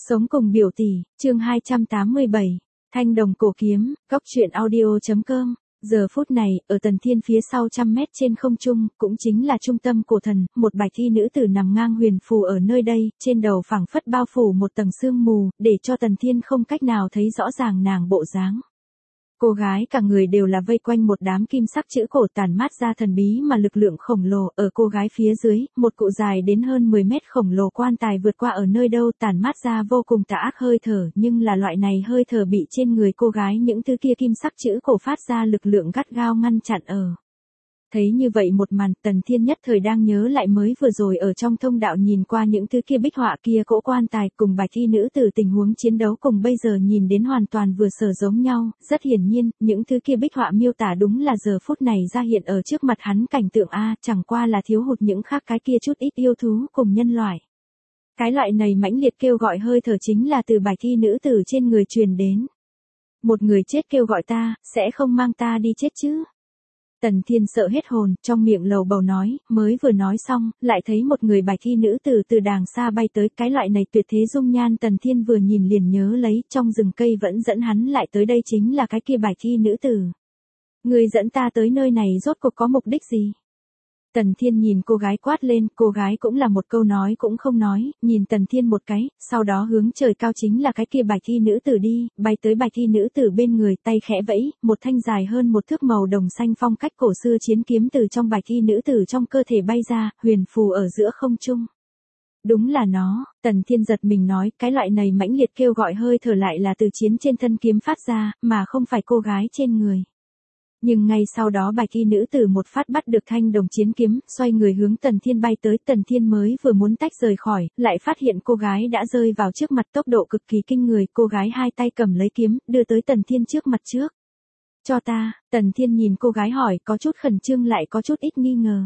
Sống cùng biểu tỷ, chương 287, Thanh đồng cổ kiếm, góc truyện audio.com. Giờ phút này, ở Tần Thiên phía sau trăm mét trên không trung, cũng chính là trung tâm cổ thần, một bạch y nữ tử nằm ngang huyền phù ở nơi đây, trên đầu phảng phất bao phủ một tầng sương mù, để cho Tần Thiên không cách nào thấy rõ ràng nàng bộ dáng. Cô gái cả người đều là vây quanh một đám kim sắc chữ cổ tản mát ra thần bí mà lực lượng khổng lồ, ở cô gái phía dưới, một cụ dài đến hơn 10 mét khổng lồ quan tài vượt qua ở nơi đâu tản mát ra vô cùng tà ác hơi thở, nhưng là loại này hơi thở bị trên người cô gái những thứ kia kim sắc chữ cổ phát ra lực lượng gắt gao ngăn chặn ở. Thấy như vậy một màn, Tần Thiên nhất thời đang nhớ lại mới vừa rồi ở trong thông đạo nhìn qua những thứ kia bích họa kia cỗ quan tài cùng bạch y nữ tử tình huống chiến đấu cùng bây giờ nhìn đến hoàn toàn vừa sở giống nhau, rất hiển nhiên, những thứ kia bích họa miêu tả đúng là giờ phút này ra hiện ở trước mặt hắn cảnh tượng A, chẳng qua là thiếu hụt những khác cái kia chút ít yêu thú cùng nhân loại. Cái loại này mãnh liệt kêu gọi hơi thở chính là từ bạch y nữ tử trên người truyền đến. Một người chết kêu gọi ta, sẽ không mang ta đi chết chứ? Tần Thiên sợ hết hồn, trong miệng lầu bầu nói, mới vừa nói xong, lại thấy một người bạch y nữ tử từ đàng xa bay tới, cái loại này tuyệt thế dung nhan Tần Thiên vừa nhìn liền nhớ lấy, trong rừng cây vẫn dẫn hắn lại tới đây chính là cái kia bạch y nữ tử. Người dẫn ta tới nơi này rốt cuộc có mục đích gì? Tần Thiên nhìn cô gái quát lên, cô gái cũng là một câu nói cũng không nói, nhìn Tần Thiên một cái, sau đó hướng trời cao chính là cái kia bạch y nữ tử đi, bay tới bạch y nữ tử bên người, tay khẽ vẫy, một thanh dài hơn một thước màu đồng xanh phong cách cổ xưa chiến kiếm từ trong bạch y nữ tử trong cơ thể bay ra, huyền phù ở giữa không trung. Đúng là nó, Tần Thiên giật mình nói, cái loại này mãnh liệt kêu gọi hơi thở lại là từ chiến trên thân kiếm phát ra, mà không phải cô gái trên người. Nhưng ngay sau đó bạch y nữ tử một phát bắt được thanh đồng chiến kiếm, xoay người hướng Tần Thiên bay tới, Tần Thiên mới vừa muốn tách rời khỏi, lại phát hiện cô gái đã rơi vào trước mặt tốc độ cực kỳ kinh người, cô gái hai tay cầm lấy kiếm, đưa tới Tần Thiên trước mặt trước. Cho ta, Tần Thiên nhìn cô gái hỏi, có chút khẩn trương lại có chút ít nghi ngờ.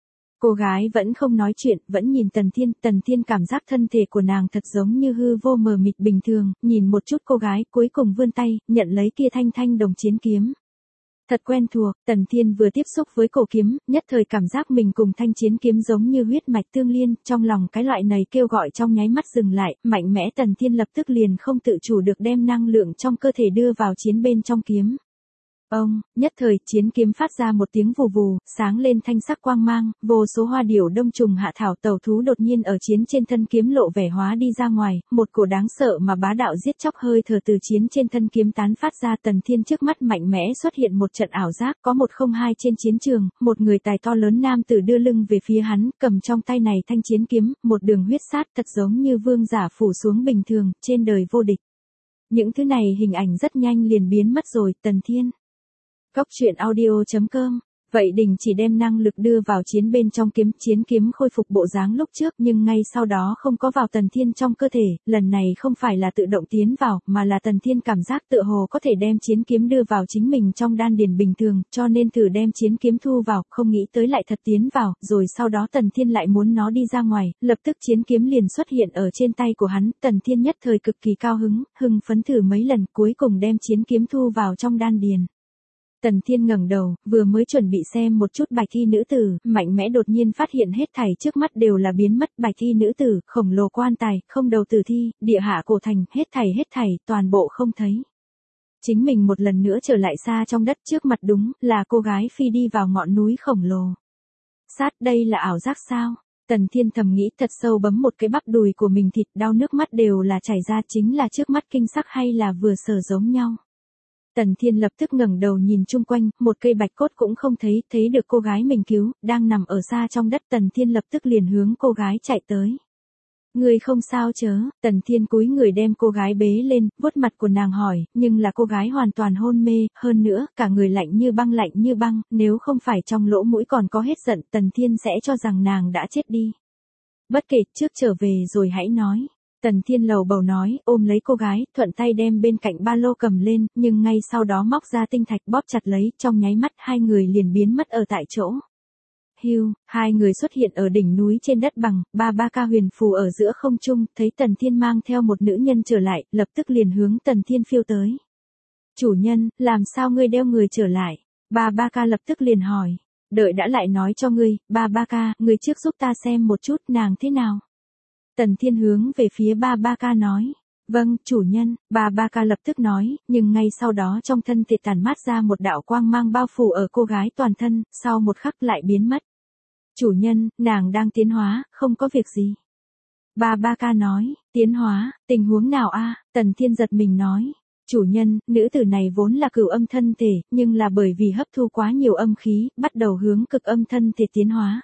Cô gái vẫn không nói chuyện, vẫn nhìn Tần Thiên cảm giác thân thể của nàng thật giống như hư vô mờ mịt bình thường, nhìn một chút cô gái cuối cùng vươn tay, nhận lấy kia thanh đồng chiến kiếm. Thật quen thuộc, Tần Thiên vừa tiếp xúc với cổ kiếm, nhất thời cảm giác mình cùng thanh chiến kiếm giống như huyết mạch tương liên, trong lòng cái loại này kêu gọi trong nháy mắt dừng lại, mạnh mẽ Tần Thiên lập tức liền không tự chủ được đem năng lượng trong cơ thể đưa vào chiến bên trong kiếm. Ông, nhất thời chiến kiếm phát ra một tiếng vù vù, sáng lên thanh sắc quang mang, vô số hoa điểu đông trùng hạ thảo tẩu thú đột nhiên ở chiến trên thân kiếm lộ vẻ hóa đi ra ngoài, một cổ đáng sợ mà bá đạo giết chóc hơi thở từ chiến trên thân kiếm tán phát ra. Tần Thiên trước mắt mạnh mẽ xuất hiện một trận ảo giác, có 102 trên chiến trường, một người tài to lớn nam tử đưa lưng về phía hắn, cầm trong tay này thanh chiến kiếm, một đường huyết sát thật giống như vương giả phủ xuống bình thường, trên đời vô địch. Những thứ này hình ảnh rất nhanh liền biến mất rồi, Tần Thiên. Góc truyện audio.com. Vậy đình chỉ đem năng lực đưa vào chiến bên trong kiếm, chiến kiếm khôi phục bộ dáng lúc trước nhưng ngay sau đó không có vào Tần Thiên trong cơ thể, lần này không phải là tự động tiến vào, mà là Tần Thiên cảm giác tựa hồ có thể đem chiến kiếm đưa vào chính mình trong đan điền bình thường, cho nên thử đem chiến kiếm thu vào, không nghĩ tới lại thật tiến vào, rồi sau đó Tần Thiên lại muốn nó đi ra ngoài, lập tức chiến kiếm liền xuất hiện ở trên tay của hắn, Tần Thiên nhất thời cực kỳ cao hưng phấn thử mấy lần cuối cùng đem chiến kiếm thu vào trong đan điền. Tần Thiên ngẩng đầu, vừa mới chuẩn bị xem một chút bạch y nữ tử, mạnh mẽ đột nhiên phát hiện hết thảy trước mắt đều là biến mất, bạch y nữ tử, khổng lồ quan tài, không đầu tử thi, địa hạ cổ thành, hết thảy, toàn bộ không thấy. Chính mình một lần nữa trở lại xa trong đất, trước mặt đúng là cô gái phi đi vào ngọn núi khổng lồ. Sát, đây là ảo giác sao? Tần Thiên thầm nghĩ thật sâu, bấm một cái bắp đùi của mình, thịt đau nước mắt đều là chảy ra, chính là trước mắt kinh sắc hay là vừa sở giống nhau. Tần Thiên lập tức ngẩng đầu nhìn chung quanh, một cây bạch cốt cũng không thấy, thấy được cô gái mình cứu, đang nằm ở xa trong đất. Tần Thiên lập tức liền hướng cô gái chạy tới. Người không sao chớ? Tần Thiên cúi người đem cô gái bế lên, vuốt mặt của nàng hỏi, nhưng là cô gái hoàn toàn hôn mê, hơn nữa, cả người lạnh như băng, nếu không phải trong lỗ mũi còn có hết giận, Tần Thiên sẽ cho rằng nàng đã chết đi. Bất kể, trước trở về rồi hãy nói. Tần Thiên lầu bầu nói, ôm lấy cô gái, thuận tay đem bên cạnh ba lô cầm lên, nhưng ngay sau đó móc ra tinh thạch bóp chặt lấy, trong nháy mắt hai người liền biến mất ở tại chỗ. Hưu, hai người xuất hiện ở đỉnh núi trên đất bằng, ba ca huyền phù ở giữa không trung, thấy Tần Thiên mang theo một nữ nhân trở lại, lập tức liền hướng Tần Thiên phiêu tới. Chủ nhân, làm sao ngươi đeo người trở lại? Ba ca lập tức liền hỏi, đợi đã lại nói cho ngươi, ba ca, ngươi trước giúp ta xem một chút nàng thế nào. Tần Thiên hướng về phía ba ca nói, Vâng, chủ nhân, bà Ba Ca lập tức nói, nhưng ngay sau đó trong thân thể tản mát ra một đạo quang mang bao phủ ở cô gái toàn thân, sau một khắc lại biến mất. Chủ nhân, nàng đang tiến hóa, không có việc gì. Bà Ba Ca nói, tiến hóa, tình huống nào a? Tần Thiên giật mình nói, chủ nhân, nữ tử này vốn là cửu âm thân thể, nhưng là bởi vì hấp thu quá nhiều âm khí, bắt đầu hướng cực âm thân thể tiến hóa.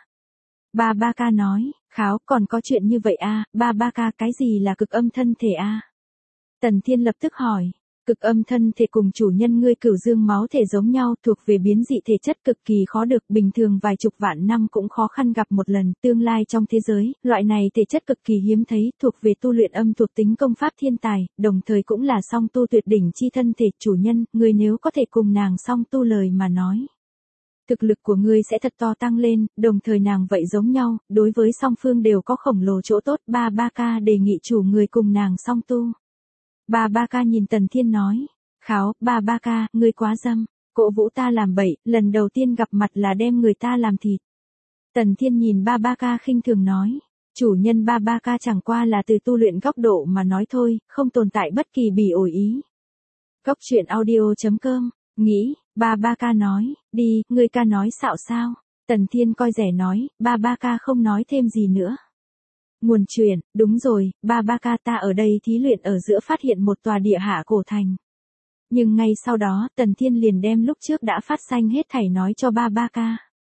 Bà Ba Ca nói, kháo, còn có chuyện như vậy a? Bà Ba Ca, cái gì là cực âm thân thể a? Tần Thiên lập tức hỏi, cực âm thân thể cùng chủ nhân ngươi cửu dương máu thể giống nhau, thuộc về biến dị thể chất cực kỳ khó được, bình thường vài chục vạn năm cũng khó khăn gặp một lần, tương lai trong thế giới, loại này thể chất cực kỳ hiếm thấy, thuộc về tu luyện âm thuộc tính công pháp thiên tài, đồng thời cũng là song tu tuyệt đỉnh chi thân thể, chủ nhân, ngươi nếu có thể cùng nàng song tu lời mà nói. Thực lực của ngươi sẽ thật to tăng lên, đồng thời nàng vậy giống nhau, đối với song phương đều có khổng lồ chỗ tốt, Ba Ba Ca đề nghị chủ người cùng nàng song tu. Bà Ba Ca nhìn Tần Thiên nói, kháo, Bà Ba Ca, ngươi quá dâm, cổ vũ ta làm bậy, lần đầu tiên gặp mặt là đem người ta làm thịt. Tần Thiên nhìn Bà Ba Ca khinh thường nói, chủ nhân Bà Ba Ca chẳng qua là từ tu luyện góc độ mà nói thôi, không tồn tại bất kỳ bỉ ổi ý. Góc truyện audio.com, nghĩ, Bà Ba Ca nói, đi, ngươi ca nói xạo sao? Tần Thiên coi rẻ nói, Bà Ba Ca không nói thêm gì nữa. Nguồn truyện, đúng rồi, Bà Ba Ca ta ở đây thí luyện ở giữa phát hiện một tòa địa hạ cổ thành. Nhưng ngay sau đó, Tần Thiên liền đem lúc trước đã phát sanh hết thảy nói cho Bà Ba Ca.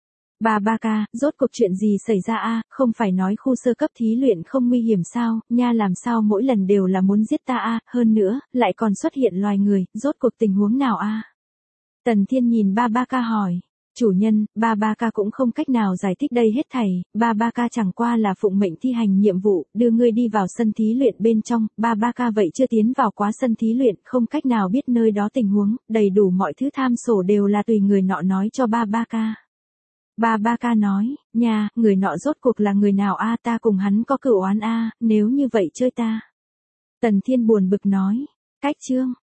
Bà Ba Ca, rốt cuộc chuyện gì xảy ra a? Không phải nói khu sơ cấp thí luyện không nguy hiểm sao, nha làm sao mỗi lần đều là muốn giết ta a? Hơn nữa, lại còn xuất hiện loài người, rốt cuộc tình huống nào a? Tần Thiên nhìn Bà Ba Ca hỏi. Chủ nhân, Bà Ba Ca cũng không cách nào giải thích đây hết thảy, Bà Ba Ca chẳng qua là phụng mệnh thi hành nhiệm vụ, đưa ngươi đi vào sân thí luyện bên trong, Bà Ba Ca vậy chưa tiến vào quá sân thí luyện, không cách nào biết nơi đó tình huống, đầy đủ mọi thứ tham sổ đều là tùy người nọ nói cho Bà Ba Ca. Bà Ba Ca nói, nhà, người nọ rốt cuộc là người nào a? Ta cùng hắn có cửu oán a, nếu như vậy chơi ta. Tần Thiên buồn bực nói, cách chương.